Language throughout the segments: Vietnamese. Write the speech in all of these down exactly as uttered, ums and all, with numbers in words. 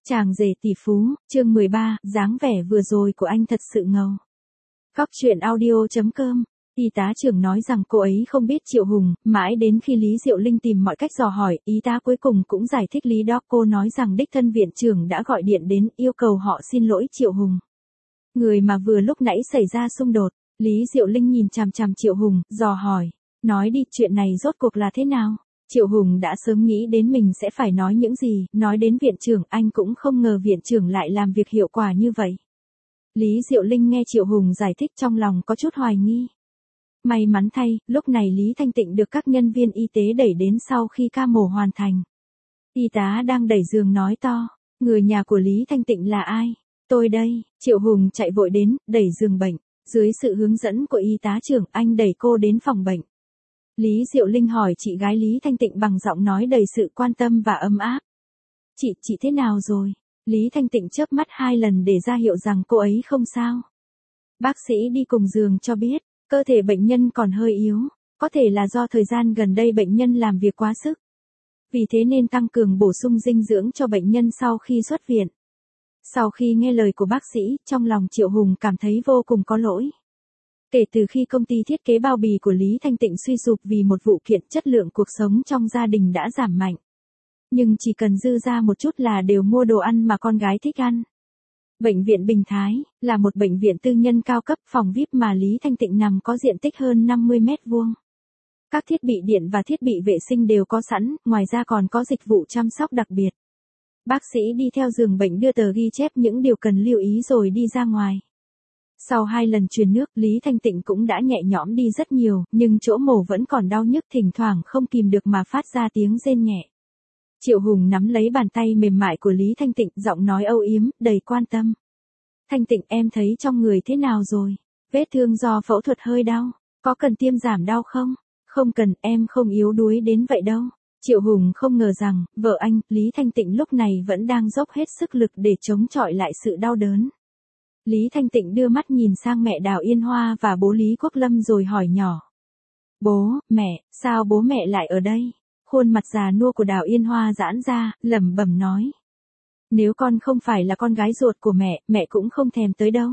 Chàng rể tỷ phú, chương mười ba, dáng vẻ vừa rồi của anh thật sự ngầu. Góc truyện audio chấm com, y tá trưởng nói rằng cô ấy không biết Triệu Hùng, mãi đến khi Lý Diệu Linh tìm mọi cách dò hỏi, y tá cuối cùng cũng giải thích lý do. Cô nói rằng đích thân viện trưởng đã gọi điện đến yêu cầu họ xin lỗi Triệu Hùng. Người mà vừa lúc nãy xảy ra xung đột. Lý Diệu Linh nhìn chằm chằm Triệu Hùng, dò hỏi, nói đi, chuyện này rốt cuộc là thế nào? Triệu Hùng đã sớm nghĩ đến mình sẽ phải nói những gì, nói đến viện trưởng, anh cũng không ngờ viện trưởng lại làm việc hiệu quả như vậy. Lý Diệu Linh nghe Triệu Hùng giải thích trong lòng có chút hoài nghi. May mắn thay, lúc này Lý Thanh Tịnh được các nhân viên y tế đẩy đến sau khi ca mổ hoàn thành. Y tá đang đẩy giường nói to, người nhà của Lý Thanh Tịnh là ai? Tôi đây. Triệu Hùng chạy vội đến, đẩy giường bệnh. Dưới sự hướng dẫn của y tá trưởng, anh đẩy cô đến phòng bệnh. Lý Diệu Linh hỏi chị gái Lý Thanh Tịnh bằng giọng nói đầy sự quan tâm và ấm áp. Chị, chị thế nào rồi? Lý Thanh Tịnh chớp mắt hai lần để ra hiệu rằng cô ấy không sao. Bác sĩ đi cùng giường cho biết, cơ thể bệnh nhân còn hơi yếu, có thể là do thời gian gần đây bệnh nhân làm việc quá sức. Vì thế nên tăng cường bổ sung dinh dưỡng cho bệnh nhân sau khi xuất viện. Sau khi nghe lời của bác sĩ, trong lòng Triệu Hùng cảm thấy vô cùng có lỗi. Kể từ khi công ty thiết kế bao bì của Lý Thanh Tịnh suy sụp vì một vụ kiện, chất lượng cuộc sống trong gia đình đã giảm mạnh. Nhưng chỉ cần dư ra một chút là đều mua đồ ăn mà con gái thích ăn. Bệnh viện Bình Thái là một bệnh viện tư nhân cao cấp, phòng vi ai pi mà Lý Thanh Tịnh nằm có diện tích hơn năm mươi mét vuông. Các thiết bị điện và thiết bị vệ sinh đều có sẵn, ngoài ra còn có dịch vụ chăm sóc đặc biệt. Bác sĩ đi theo giường bệnh đưa tờ ghi chép những điều cần lưu ý rồi đi ra ngoài. Sau hai lần truyền nước, Lý Thanh Tịnh cũng đã nhẹ nhõm đi rất nhiều, nhưng chỗ mổ vẫn còn đau nhức, thỉnh thoảng không kìm được mà phát ra tiếng rên nhẹ. Triệu Hùng nắm lấy bàn tay mềm mại của Lý Thanh Tịnh, giọng nói âu yếm, đầy quan tâm. Thanh Tịnh, em thấy trong người thế nào rồi? Vết thương do phẫu thuật hơi đau, có cần tiêm giảm đau không? Không cần, em không yếu đuối đến vậy đâu. Triệu Hùng không ngờ rằng, vợ anh, Lý Thanh Tịnh lúc này vẫn đang dốc hết sức lực để chống chọi lại sự đau đớn. Lý Thanh Tịnh đưa mắt nhìn sang mẹ Đào Yên Hoa và bố Lý Quốc Lâm rồi hỏi nhỏ. Bố, mẹ, sao bố mẹ lại ở đây? Khuôn mặt già nua của Đào Yên Hoa giãn ra, lẩm bẩm nói. Nếu con không phải là con gái ruột của mẹ, mẹ cũng không thèm tới đâu.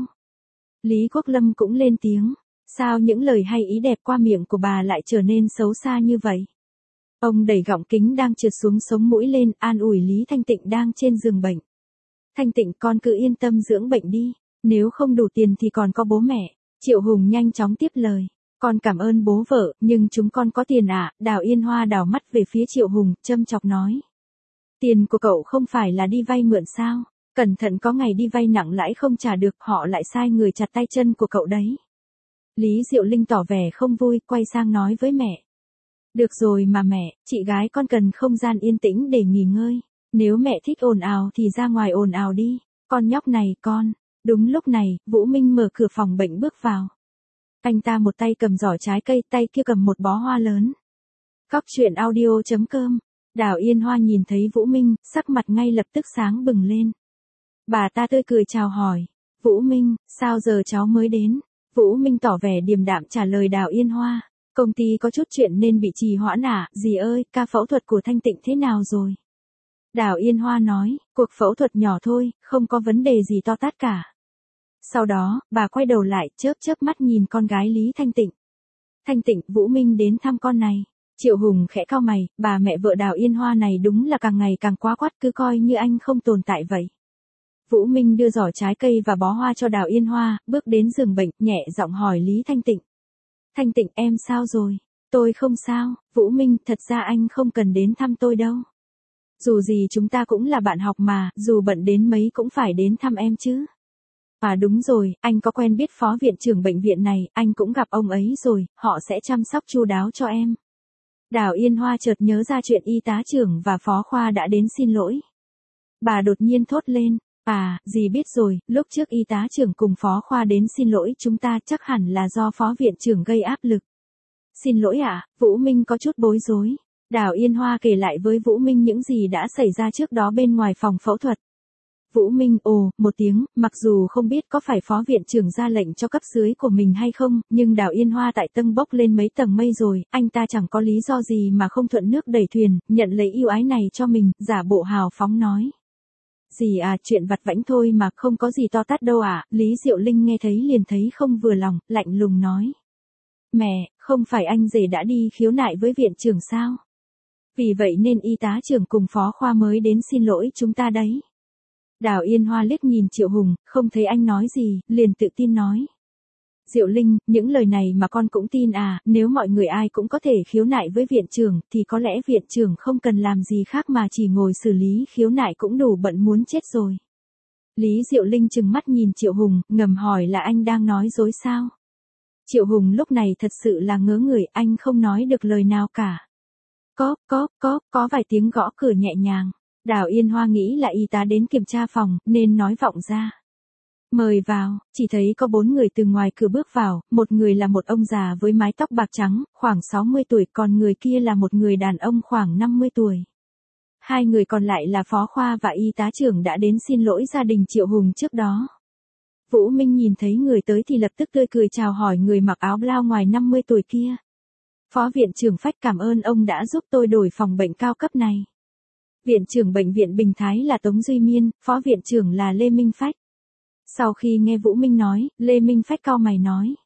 Lý Quốc Lâm cũng lên tiếng. Sao những lời hay ý đẹp qua miệng của bà lại trở nên xấu xa như vậy? Ông đẩy gọng kính đang trượt xuống sống mũi lên, an ủi Lý Thanh Tịnh đang trên giường bệnh. Thanh Tịnh, con cứ yên tâm dưỡng bệnh đi. Nếu không đủ tiền thì còn có bố mẹ. Triệu Hùng nhanh chóng tiếp lời. Con cảm ơn bố vợ, nhưng chúng con có tiền à? Đào Yên Hoa đảo mắt về phía Triệu Hùng, châm chọc nói. Tiền của cậu không phải là đi vay mượn sao? Cẩn thận có ngày đi vay nặng lãi không trả được, họ lại sai người chặt tay chân của cậu đấy. Lý Diệu Linh tỏ vẻ không vui, quay sang nói với mẹ. Được rồi mà mẹ, chị gái con cần không gian yên tĩnh để nghỉ ngơi. Nếu mẹ thích ồn ào thì ra ngoài ồn ào đi. Con nhóc này con. Đúng lúc này, Vũ Minh mở cửa phòng bệnh bước vào. Anh ta một tay cầm giỏ trái cây, tay kia cầm một bó hoa lớn. Góc truyện audio chấm com. Đào Yên Hoa nhìn thấy Vũ Minh, sắc mặt ngay lập tức sáng bừng lên. Bà ta tươi cười chào hỏi. Vũ Minh, sao giờ cháu mới đến? Vũ Minh tỏ vẻ điềm đạm trả lời Đào Yên Hoa. Công ty có chút chuyện nên bị trì hoãn à? Dì ơi, ca phẫu thuật của Thanh Tịnh thế nào rồi? Đào Yên Hoa nói, cuộc phẫu thuật nhỏ thôi, không có vấn đề gì to tát cả. Sau đó, bà quay đầu lại, chớp chớp mắt nhìn con gái Lý Thanh Tịnh. Thanh Tịnh, Vũ Minh đến thăm con này. Triệu Hùng khẽ cau mày, bà mẹ vợ Đào Yên Hoa này đúng là càng ngày càng quá quắt, cứ coi như anh không tồn tại vậy. Vũ Minh đưa giỏ trái cây và bó hoa cho Đào Yên Hoa, bước đến giường bệnh, nhẹ giọng hỏi Lý Thanh Tịnh. Thanh Tịnh, em sao rồi? Tôi không sao. Vũ Minh, thật ra anh không cần đến thăm tôi đâu. Dù gì chúng ta cũng là bạn học mà, dù bận đến mấy cũng phải đến thăm em chứ. À đúng rồi, anh có quen biết phó viện trưởng bệnh viện này, anh cũng gặp ông ấy rồi, họ sẽ chăm sóc chu đáo cho em. Đào Yên Hoa chợt nhớ ra chuyện y tá trưởng và phó khoa đã đến xin lỗi. Bà đột nhiên thốt lên, à, dì biết rồi, lúc trước y tá trưởng cùng phó khoa đến xin lỗi chúng ta chắc hẳn là do phó viện trưởng gây áp lực. Xin lỗi ạ, à? Vũ Minh có chút bối rối. Đào Yên Hoa kể lại với Vũ Minh những gì đã xảy ra trước đó bên ngoài phòng phẫu thuật. Vũ Minh ồ, một tiếng, mặc dù không biết có phải phó viện trưởng ra lệnh cho cấp dưới của mình hay không, nhưng Đào Yên Hoa tại tầng bốc lên mấy tầng mây rồi, anh ta chẳng có lý do gì mà không thuận nước đẩy thuyền, nhận lấy ưu ái này cho mình, giả bộ hào phóng nói. Gì à, chuyện vặt vãnh thôi mà, không có gì to tát đâu à, Lý Diệu Linh nghe thấy liền thấy không vừa lòng, lạnh lùng nói. Mẹ, không phải anh rể đã đi khiếu nại với viện trưởng sao? Vì vậy nên y tá trưởng cùng phó khoa mới đến xin lỗi chúng ta đấy. Đào Yên Hoa liếc nhìn Triệu Hùng, không thấy anh nói gì, liền tự tin nói. Diệu Linh, những lời này mà con cũng tin à, nếu mọi người ai cũng có thể khiếu nại với viện trưởng, thì có lẽ viện trưởng không cần làm gì khác mà chỉ ngồi xử lý khiếu nại cũng đủ bận muốn chết rồi. Lý Diệu Linh trừng mắt nhìn Triệu Hùng, ngầm hỏi là anh đang nói dối sao? Triệu Hùng lúc này thật sự là ngớ người, anh không nói được lời nào cả. Có, có, có, có vài tiếng gõ cửa nhẹ nhàng. Đào Yên Hoa nghĩ là y tá đến kiểm tra phòng, nên nói vọng ra. Mời vào, chỉ thấy có bốn người từ ngoài cửa bước vào, một người là một ông già với mái tóc bạc trắng, khoảng sáu mươi tuổi, còn người kia là một người đàn ông khoảng năm mươi tuổi. Hai người còn lại là phó khoa và y tá trưởng đã đến xin lỗi gia đình Triệu Hùng trước đó. Vũ Minh nhìn thấy người tới thì lập tức tươi cười chào hỏi người mặc áo blau ngoài năm mươi tuổi kia. Phó viện trưởng Phách, cảm ơn ông đã giúp tôi đổi phòng bệnh cao cấp này. Viện trưởng bệnh viện Bình Thái là Tống Duy Miên, phó viện trưởng là Lê Minh Phách. Sau khi nghe Vũ Minh nói, Lê Minh Phách cau mày nói.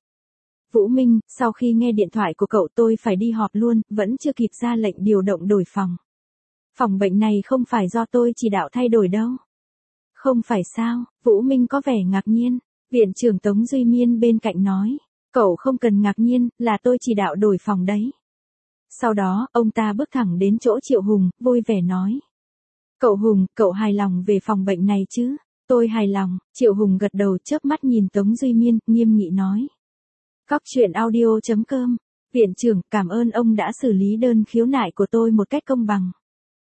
Vũ Minh, sau khi nghe điện thoại của cậu tôi phải đi họp luôn, vẫn chưa kịp ra lệnh điều động đổi phòng. Phòng bệnh này không phải do tôi chỉ đạo thay đổi đâu. Không phải sao, Vũ Minh có vẻ ngạc nhiên. Viện trưởng Tống Duy Miên bên cạnh nói. Cậu không cần ngạc nhiên, là tôi chỉ đạo đổi phòng đấy. Sau đó, ông ta bước thẳng đến chỗ Triệu Hùng, vui vẻ nói. Cậu Hùng, cậu hài lòng về phòng bệnh này chứ? Tôi hài lòng, Triệu Hùng gật đầu chớp mắt nhìn Tống Duy Miên, nghiêm nghị nói. Cóc truyện audio chấm com. Viện trưởng, cảm ơn ông đã xử lý đơn khiếu nại của tôi một cách công bằng.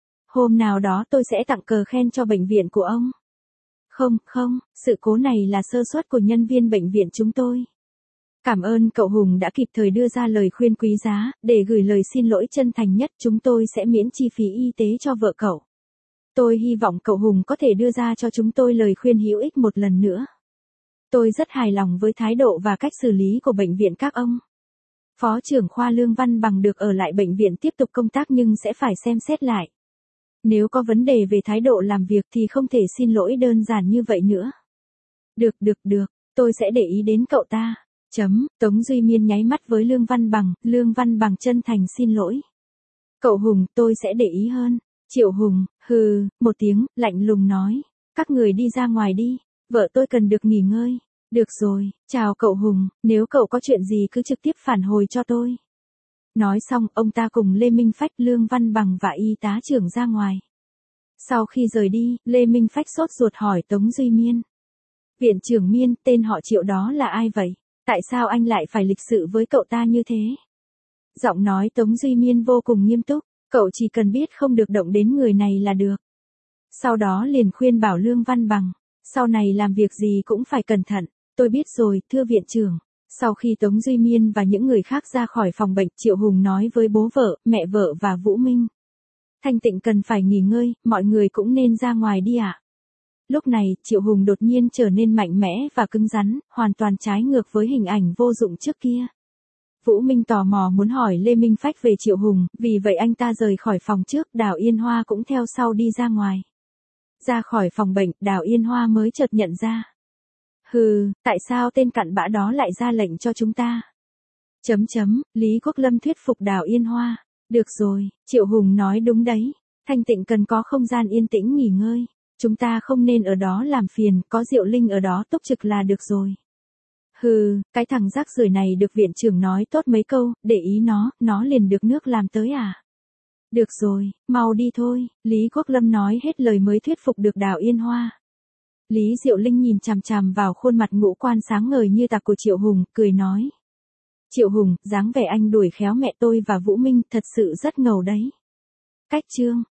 Hôm nào đó tôi sẽ tặng cờ khen cho bệnh viện của ông. Không, không, sự cố này là sơ suất của nhân viên bệnh viện chúng tôi. Cảm ơn cậu Hùng đã kịp thời đưa ra lời khuyên quý giá, để gửi lời xin lỗi chân thành nhất, chúng tôi sẽ miễn chi phí y tế cho vợ cậu. Tôi hy vọng cậu Hùng có thể đưa ra cho chúng tôi lời khuyên hữu ích một lần nữa. Tôi rất hài lòng với thái độ và cách xử lý của bệnh viện các ông. Phó trưởng khoa Lương Văn Bằng được ở lại bệnh viện tiếp tục công tác nhưng sẽ phải xem xét lại. Nếu có vấn đề về thái độ làm việc thì không thể xin lỗi đơn giản như vậy nữa. Được, được, được, tôi sẽ để ý đến cậu ta. Chấm, Tống Duy Miên nháy mắt với Lương Văn Bằng, Lương Văn Bằng chân thành xin lỗi. Cậu Hùng, tôi sẽ để ý hơn. Triệu Hùng, hừ, một tiếng, lạnh lùng nói. Các người đi ra ngoài đi, vợ tôi cần được nghỉ ngơi. Được rồi, chào cậu Hùng, nếu cậu có chuyện gì cứ trực tiếp phản hồi cho tôi. Nói xong, ông ta cùng Lê Minh Phách, Lương Văn Bằng và y tá trưởng ra ngoài. Sau khi rời đi, Lê Minh Phách sốt ruột hỏi Tống Duy Miên. Viện trưởng Miên, tên họ Triệu đó là ai vậy? Tại sao anh lại phải lịch sự với cậu ta như thế? Giọng nói Tống Duy Miên vô cùng nghiêm túc, cậu chỉ cần biết không được động đến người này là được. Sau đó liền khuyên bảo Lương Văn Bằng, sau này làm việc gì cũng phải cẩn thận. Tôi biết rồi, thưa viện trưởng. Sau khi Tống Duy Miên và những người khác ra khỏi phòng bệnh, Triệu Hùng nói với bố vợ, mẹ vợ và Vũ Minh. Thanh Tịnh cần phải nghỉ ngơi, mọi người cũng nên ra ngoài đi ạ. À? Lúc này, Triệu Hùng đột nhiên trở nên mạnh mẽ và cứng rắn, hoàn toàn trái ngược với hình ảnh vô dụng trước kia. Vũ Minh tò mò muốn hỏi Lê Minh Phách về Triệu Hùng, vì vậy anh ta rời khỏi phòng trước, Đào Yên Hoa cũng theo sau đi ra ngoài. Ra khỏi phòng bệnh, Đào Yên Hoa mới chợt nhận ra. Hừ, tại sao tên cặn bã đó lại ra lệnh cho chúng ta? Chấm chấm, Lý Quốc Lâm thuyết phục Đào Yên Hoa. Được rồi, Triệu Hùng nói đúng đấy. Thanh Tịnh cần có không gian yên tĩnh nghỉ ngơi. Chúng ta không nên ở đó làm phiền, có Diệu Linh ở đó túc trực là được rồi. Hừ, cái thằng rác rưởi này được viện trưởng nói tốt mấy câu, để ý nó, nó liền được nước làm tới à? Được rồi, mau đi thôi, Lý Quốc Lâm nói hết lời mới thuyết phục được Đào Yên Hoa. Lý Diệu Linh nhìn chằm chằm vào khuôn mặt ngũ quan sáng ngời như tạc của Triệu Hùng, cười nói. Triệu Hùng, dáng vẻ anh đuổi khéo mẹ tôi và Vũ Minh thật sự rất ngầu đấy. Cách chương.